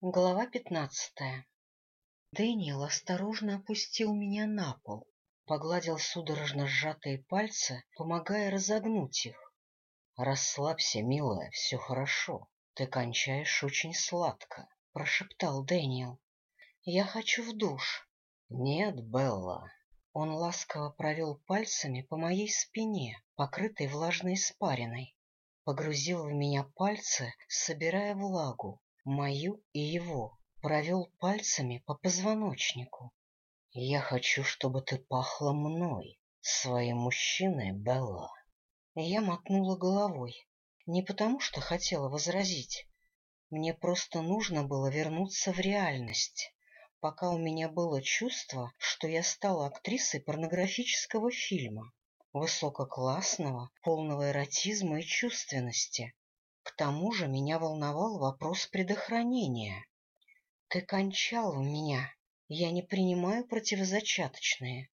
Глава 15. Дэниел осторожно опустил меня на пол, погладил судорожно сжатые пальцы, помогая разогнуть их. — Расслабься, милая, все хорошо. Ты кончаешь очень сладко, — прошептал Дэниел. — Я хочу в душ. — Нет, Белла. Он ласково провел пальцами по моей спине, покрытой влажной испариной. Погрузил в меня пальцы, собирая влагу, мою и его. Провел пальцами по позвоночнику. — Я хочу, чтобы ты пахла мной, своим мужчиной, Белла. Я мотнула головой. Не потому, что хотела возразить. Мне просто нужно было вернуться в реальность, пока у меня было чувство, что я стала актрисой порнографического фильма, высококлассного, полного эротизма и чувственности. К тому же меня волновал вопрос предохранения. — Ты кончал у меня. Я не принимаю противозачаточные.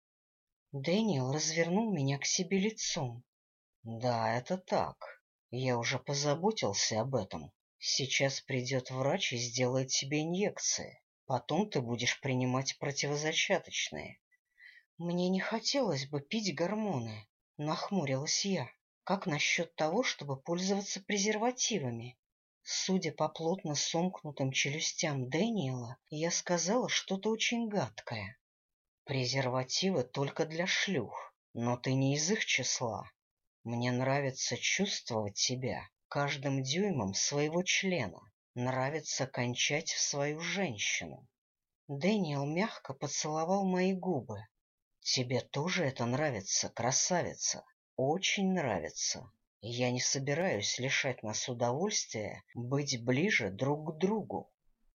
Дэниел развернул меня к себе лицом. — Да, это так. Я уже позаботился об этом. Сейчас придет врач и сделает тебе инъекции. Потом ты будешь принимать противозачаточные. Мне не хотелось бы пить гормоны, нахмурилась я. Как насчет того, чтобы пользоваться презервативами? Судя по плотно сомкнутым челюстям Дэниела, я сказала что-то очень гадкое. Презервативы только для шлюх, но ты не из их числа. Мне нравится чувствовать себя каждым дюймом своего члена. Нравится кончать в свою женщину. Дэниел мягко поцеловал мои губы. Тебе тоже это нравится, красавица? Очень нравится. Я не собираюсь лишать нас удовольствия быть ближе друг к другу.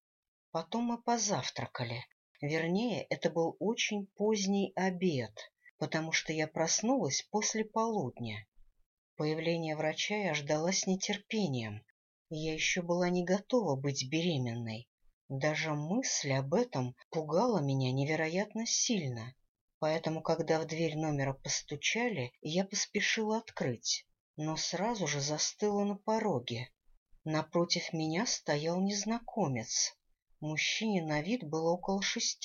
Потом мы позавтракали. Вернее, это был очень поздний обед, потому что я проснулась после полудня. Появление врача я ждала с нетерпением. Я еще была не готова быть беременной. Даже мысль об этом пугала меня невероятно сильно. Поэтому, когда в дверь номера постучали, я поспешила открыть, но сразу же застыла на пороге. Напротив меня стоял незнакомец. Мужчине на вид было около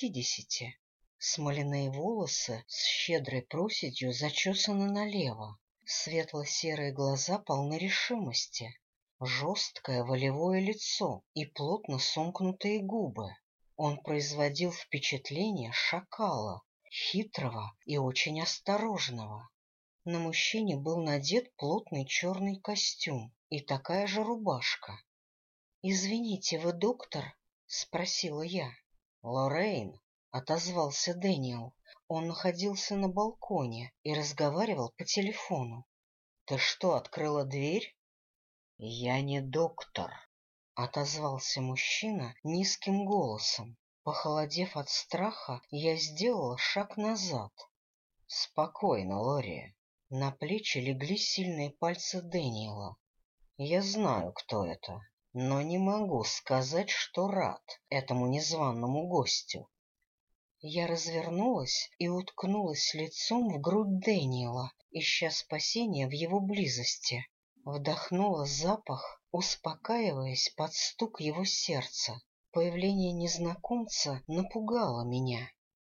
60. Смоляные волосы с щедрой проседью зачесаны налево. Светло-серые глаза полны решимости. Жесткое волевое лицо и плотно сомкнутые губы. Он производил впечатление шакала, хитрого и очень осторожного. На мужчине был надет плотный черный костюм и такая же рубашка. — Извините, вы доктор? — спросила я. — Лоррейн, — отозвался Дэниел. Он находился на балконе и разговаривал по телефону. — Ты что, открыла дверь? — Я не доктор, — отозвался мужчина низким голосом. Похолодев от страха, я сделала шаг назад. — Спокойно, Лори. На плечи легли сильные пальцы Дэниела. Я знаю, кто это, но не могу сказать, что рад этому незваному гостю. Я развернулась и уткнулась лицом в грудь Дэниела, ища спасения в его близости. Вдохнула запах, успокаиваясь под стук его сердца. Появление незнакомца напугало меня.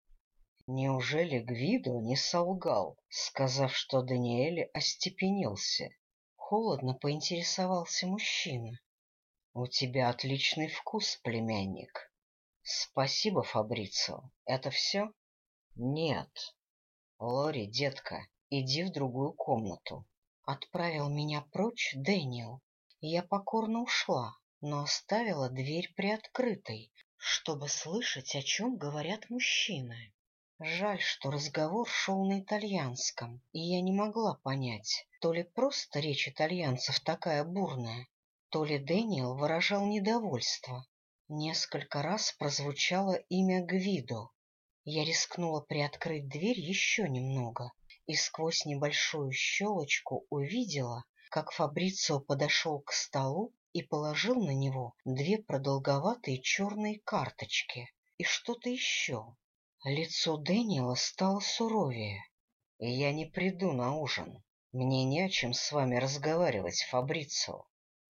Неужели Гвидо не солгал, сказав, что Даниэль остепенился? Холодно поинтересовался мужчина. — У тебя отличный вкус, племянник. — Спасибо, Фабрицио. Это все? — Нет. — Лори, детка, иди в другую комнату. Отправил меня прочь Дэниел. Я покорно ушла, но оставила дверь приоткрытой, чтобы слышать, о чем говорят мужчины. Жаль, что разговор шел на итальянском, и я не могла понять, то ли просто речь итальянцев такая бурная, то ли Дэниел выражал недовольство. Несколько раз прозвучало имя Гвидо. Я рискнула приоткрыть дверь еще немного, и сквозь небольшую щелочку увидела, как Фабрицио подошел к столу и положил на него две продолговатые черные карточки и что-то еще. Лицо Дэниела стало суровее. — Я не приду на ужин. Мне не о чем с вами разговаривать, Фабрицио.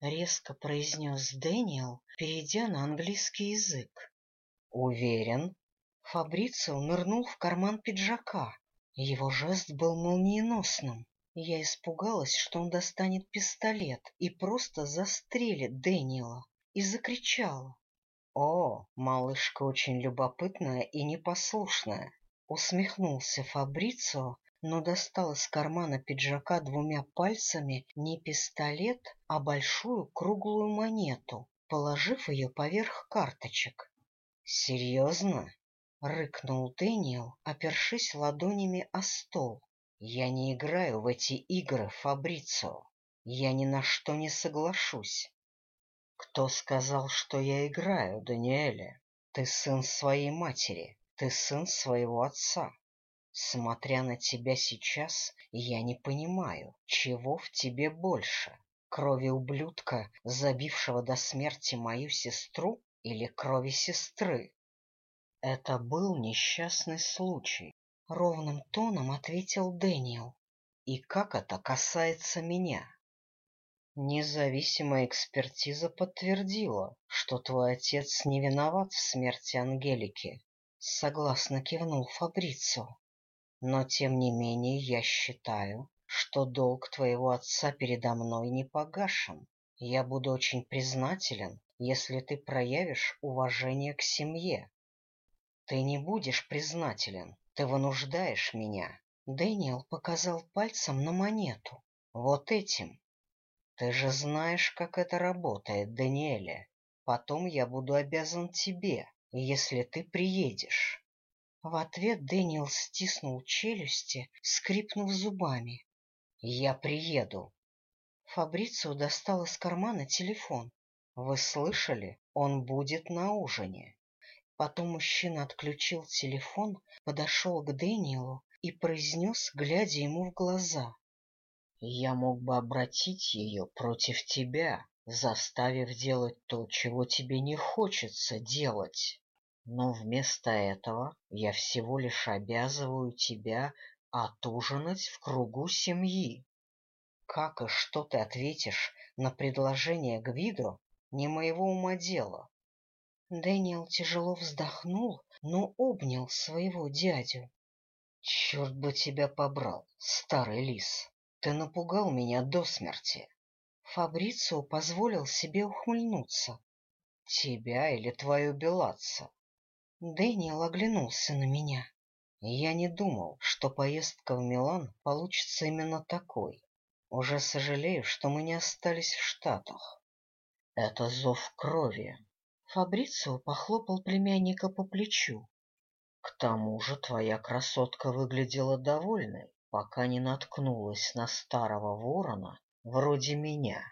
— резко произнес Дэниел, перейдя на английский язык. — Уверен? Фабрицио нырнул в карман пиджака. Его жест был молниеносным. Я испугалась, что он достанет пистолет и просто застрелит Дэниела, и закричала. — О, малышка очень любопытная и непослушная! — усмехнулся Фабрицио, но достал из кармана пиджака двумя пальцами не пистолет, а большую круглую монету, положив ее поверх карточек. — Серьезно? — рыкнул Дэниел, опершись ладонями о стол. — Я не играю в эти игры, Фабрицио. Я ни на что не соглашусь. — Кто сказал, что я играю, Даниэле? Ты сын своей матери, ты сын своего отца. Смотря на тебя сейчас, я не понимаю, чего в тебе больше — крови ублюдка, забившего до смерти мою сестру, или крови сестры? — Это был несчастный случай, — ровным тоном ответил Дэниел. — И как это касается меня? Независимая экспертиза подтвердила, что твой отец не виноват в смерти Ангелики, — согласно кивнул Фабрицио. Но, тем не менее, я считаю, что долг твоего отца передо мной не погашен. Я буду очень признателен, если ты проявишь уважение к семье. Ты не будешь признателен, ты вынуждаешь меня. Дэниел показал пальцем на монету. Вот этим. Ты же знаешь, как это работает, Даниэле. Потом я буду обязан тебе, если ты приедешь. В ответ Дэниел стиснул челюсти, скрипнув зубами. — Я приеду. Фабрицио достал из кармана телефон. — Вы слышали? Он будет на ужине. Потом мужчина отключил телефон, подошел к Дэниелу и произнес, глядя ему в глаза. — Я мог бы обратить ее против тебя, заставив делать то, чего тебе не хочется делать. Но вместо этого я всего лишь обязываю тебя отужинать в кругу семьи. Как и что ты ответишь на предложение Гвидо, не моего ума дело. Дэниел тяжело вздохнул, но обнял своего дядю. — Черт бы тебя побрал, старый лис! Ты напугал меня до смерти. Фабрицио позволил себе ухмыльнуться. — Тебя или твою Беллаццо? Дэниел оглянулся на меня. Я не думал, что поездка в Милан получится именно такой. Уже сожалею, что мы не остались в Штатах. Это зов крови. Фабрицио похлопал племянника по плечу. К тому же твоя красотка выглядела довольной, пока не наткнулась на старого ворона вроде меня.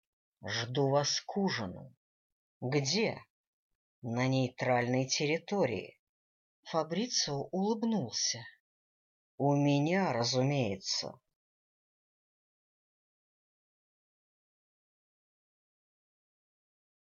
Жду вас к ужину. Где? На нейтральной территории. Фабрицио улыбнулся. У меня, разумеется,